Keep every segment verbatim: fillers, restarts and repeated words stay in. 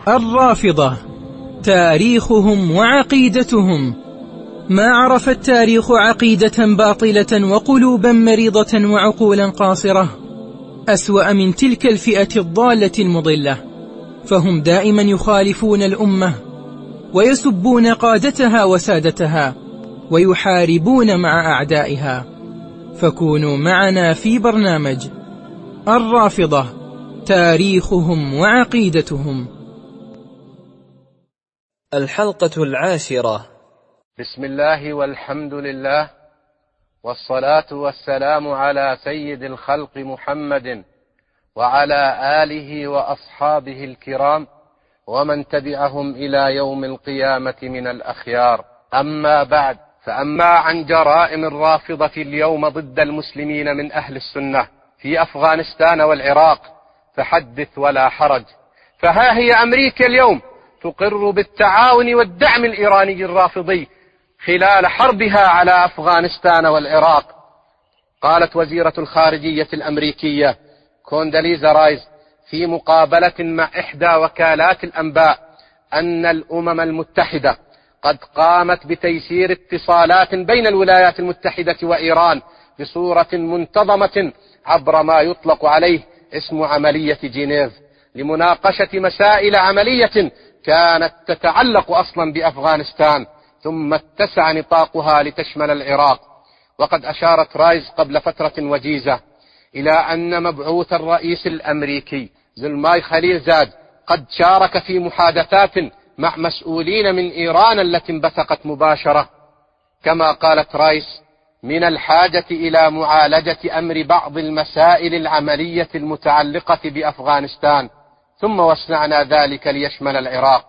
الرافضة تاريخهم وعقيدتهم. ما عرف التاريخ عقيدة باطلة وقلوبا مريضة وعقولا قاصرة أسوأ من تلك الفئة الضالة المضلة، فهم دائما يخالفون الأمة ويسبون قادتها وسادتها ويحاربون مع أعدائها. فكونوا معنا في برنامج الرافضة تاريخهم وعقيدتهم. الحلقة العاشرة. بسم الله والحمد لله، والصلاة والسلام على سيد الخلق محمد وعلى آله وأصحابه الكرام ومن تبعهم إلى يوم القيامة من الأخيار. أما بعد، فأما عن جرائم الرافضة اليوم ضد المسلمين من أهل السنة في أفغانستان والعراق فحدث ولا حرج. فها هي أمريكا اليوم تقر بالتعاون والدعم الإيراني الرافضي خلال حربها على أفغانستان والعراق. قالت وزيرة الخارجية الأمريكية كونداليزا رايز في مقابلة مع إحدى وكالات الأنباء أن الأمم المتحدة قد قامت بتيسير اتصالات بين الولايات المتحدة وإيران بصورة منتظمة عبر ما يطلق عليه اسم عملية جنيف لمناقشة مسائل عملية كانت تتعلق أصلا بأفغانستان ثم اتسع نطاقها لتشمل العراق. وقد أشارت رايز قبل فترة وجيزة إلى أن مبعوث الرئيس الأمريكي زلماي خليل زاد قد شارك في محادثات مع مسؤولين من إيران التي انبثقت مباشرة. كما قالت رايس: من الحاجة إلى معالجة أمر بعض المسائل العملية المتعلقة بأفغانستان، ثم وسعنا ذلك ليشمل العراق.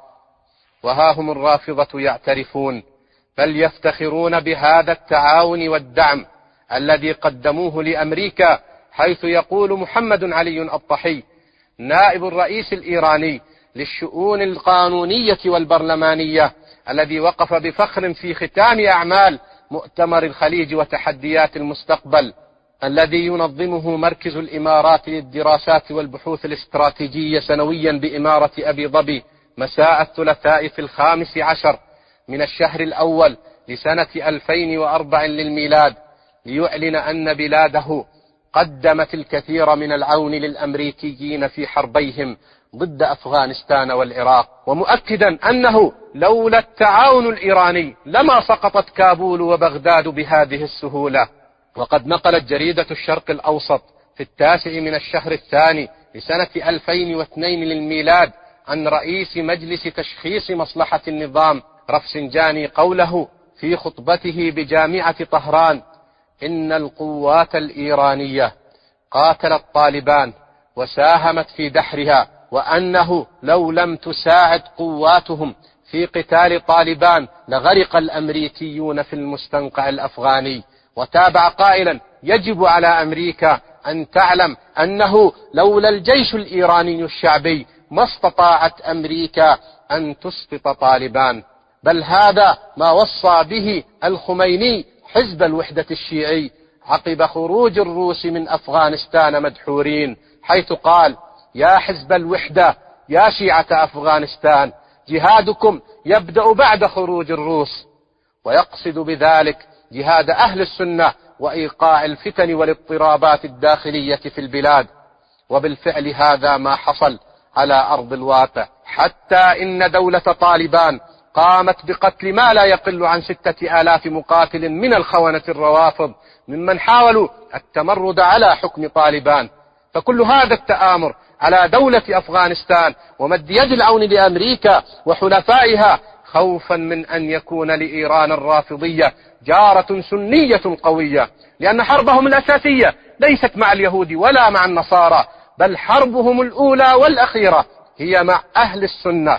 وها هم الرافضة يعترفون بل يفتخرون بهذا التعاون والدعم الذي قدموه لأمريكا، حيث يقول محمد علي الطحي نائب الرئيس الإيراني للشؤون القانونية والبرلمانية الذي وقف بفخر في ختام أعمال مؤتمر الخليج وتحديات المستقبل الذي ينظمه مركز الإمارات للدراسات والبحوث الاستراتيجية سنويا بإمارة أبي ظبي مساء الثلاثاء في الخامس عشر من الشهر الأول لسنة ألفين وأربع للميلاد، ليعلن أن بلاده قدمت الكثير من العون للأمريكيين في حربيهم ضد أفغانستان والعراق، ومؤكدا أنه لولا التعاون الإيراني لما سقطت كابول وبغداد بهذه السهولة. وقد نقلت جريدة الشرق الأوسط في التاسع من الشهر الثاني لسنة ألفين واثنين للميلاد عن رئيس مجلس تشخيص مصلحة النظام رفسنجاني قوله في خطبته بجامعة طهران: إن القوات الإيرانية قاتلت طالبان وساهمت في دحرها، وأنه لو لم تساعد قواتهم في قتال طالبان لغرق الأمريكيون في المستنقع الأفغاني. وتابع قائلا: يجب على أمريكا أن تعلم أنه لولا الجيش الإيراني الشعبي ما استطاعت أمريكا أن تسقط طالبان. بل هذا ما وصى به الخميني حزب الوحدة الشيعي عقب خروج الروس من أفغانستان مدحورين، حيث قال: يا حزب الوحدة يا شيعة أفغانستان، جهادكم يبدأ بعد خروج الروس. ويقصد بذلك جهاد أهل السنة وإيقاع الفتن والاضطرابات الداخلية في البلاد. وبالفعل هذا ما حصل على أرض الواقع، حتى إن دولة طالبان قامت بقتل ما لا يقل عن ستة آلاف مقاتل من الخونة الروافض ممن حاولوا التمرد على حكم طالبان. فكل هذا التآمر على دولة أفغانستان ومد يد العون لأمريكا وحلفائها خوفا من أن يكون لإيران الرافضية جارة سنية قوية، لأن حربهم الأساسية ليست مع اليهود ولا مع النصارى، بل حربهم الأولى والأخيرة هي مع أهل السنة.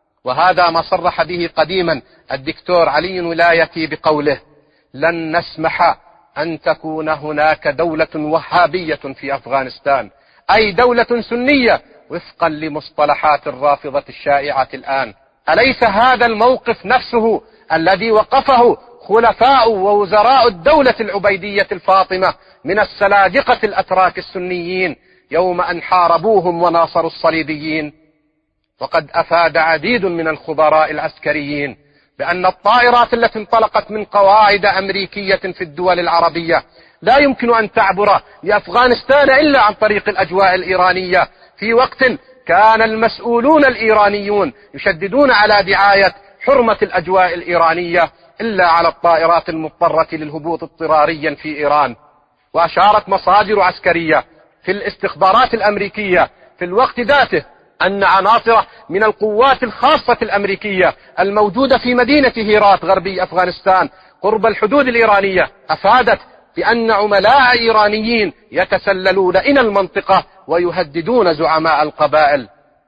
وهذا ما صرح به قديما الدكتور علي ولايتي بقوله: لن نسمح أن تكون هناك دولة وهابية في أفغانستان، أي دولة سنية وفقا لمصطلحات الرافضة الشائعة الآن. أليس هذا الموقف نفسه الذي وقفه خلفاء ووزراء الدولة العبيدية الفاطمة من السلاجقة الأتراك السنيين يوم أن حاربوهم وناصروا الصليبيين؟ وقد أفاد عديد من الخبراء العسكريين بأن الطائرات التي انطلقت من قواعد أمريكية في الدول العربية لا يمكن أن تعبر لأفغانستان إلا عن طريق الأجواء الإيرانية، في وقت كان المسؤولون الإيرانيون يشددون على دعاية حرمة الأجواء الإيرانية إلا على الطائرات المضطرة للهبوط اضطراريا في إيران. وأشارت مصادر عسكرية في الاستخبارات الأمريكية في الوقت ذاته أن عناصر من القوات الخاصة الأمريكية الموجودة في مدينة هيرات غربي أفغانستان قرب الحدود الإيرانية أفادت بأن عملاء إيرانيين يتسللون إلى المنطقة ويهددون زعماء القبائل.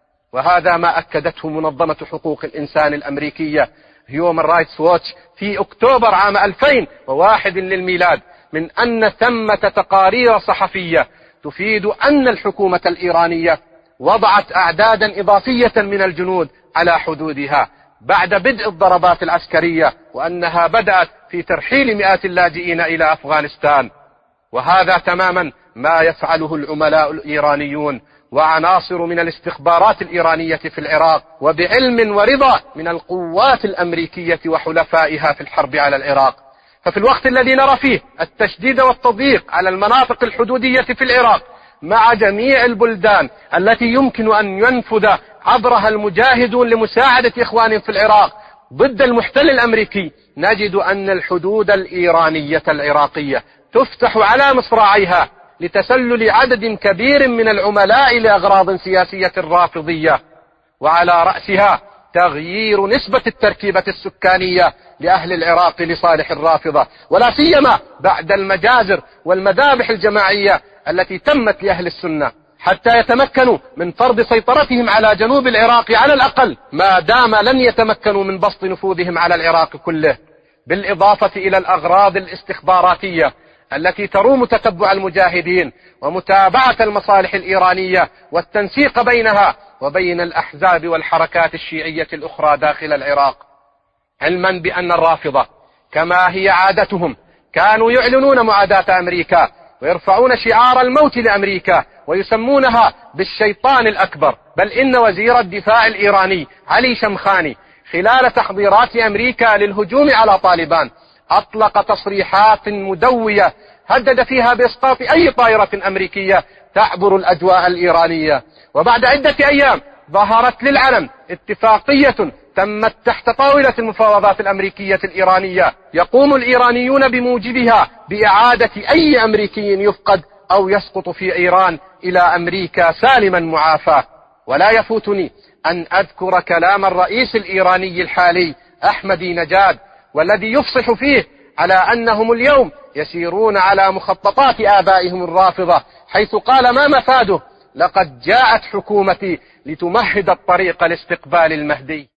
وهذا ما أكدته منظمة حقوق الإنسان الأمريكية هيومن رايتس ووتش في أكتوبر عام ألفين وواحد للميلاد، من أن ثمة تقارير صحفية تفيد أن الحكومة الإيرانية وضعت أعدادا إضافية من الجنود على حدودها بعد بدء الضربات العسكرية، وأنها بدأت في ترحيل مئات اللاجئين إلى أفغانستان. وهذا تماما ما يفعله العملاء الإيرانيون وعناصر من الاستخبارات الإيرانية في العراق، وبعلم ورضا من القوات الأمريكية وحلفائها في الحرب على العراق. ففي الوقت الذي نرى فيه التشديد والتضييق على المناطق الحدودية في العراق مع جميع البلدان التي يمكن أن ينفذ عبرها المجاهدون لمساعدة إخوانهم في العراق ضد المحتل الأمريكي، نجد أن الحدود الإيرانية العراقية تفتح على مصراعيها لتسلل عدد كبير من العملاء لأغراض سياسية رافضية، وعلى رأسها تغيير نسبة التركيبة السكانية لأهل العراق لصالح الرافضة، ولا سيما بعد المجازر والمذابح الجماعية التي تمت لأهل السنة، حتى يتمكنوا من فرض سيطرتهم على جنوب العراق على الأقل، ما دام لن يتمكنوا من بسط نفوذهم على العراق كله. بالإضافة إلى الأغراض الاستخباراتية التي تروم تتبع المجاهدين ومتابعة المصالح الإيرانية والتنسيق بينها وبين الأحزاب والحركات الشيعية الأخرى داخل العراق، علما بأن الرافضة كما هي عادتهم كانوا يعلنون معاداة أمريكا ويرفعون شعار الموت لأمريكا ويسمونها بالشيطان الأكبر. بل إن وزير الدفاع الإيراني علي شمخاني خلال تحضيرات أمريكا للهجوم على طالبان أطلق تصريحات مدوية هدد فيها بإسقاط أي طائرة أمريكية تعبر الأجواء الإيرانية. وبعد عدة أيام ظهرت للعلن اتفاقية تمت تحت طاولة المفاوضات الأمريكية الإيرانية يقوم الإيرانيون بموجبها بإعادة أي أمريكي يفقد أو يسقط في إيران إلى أمريكا سالما معافى. ولا يفوتني أن أذكر كلام الرئيس الإيراني الحالي أحمدي نجاد، والذي يفصح فيه على أنهم اليوم يسيرون على مخططات آبائهم الرافضة، حيث قال ما مفاده: لقد جاءت حكومتي لتمهد الطريق لاستقبال المهدي.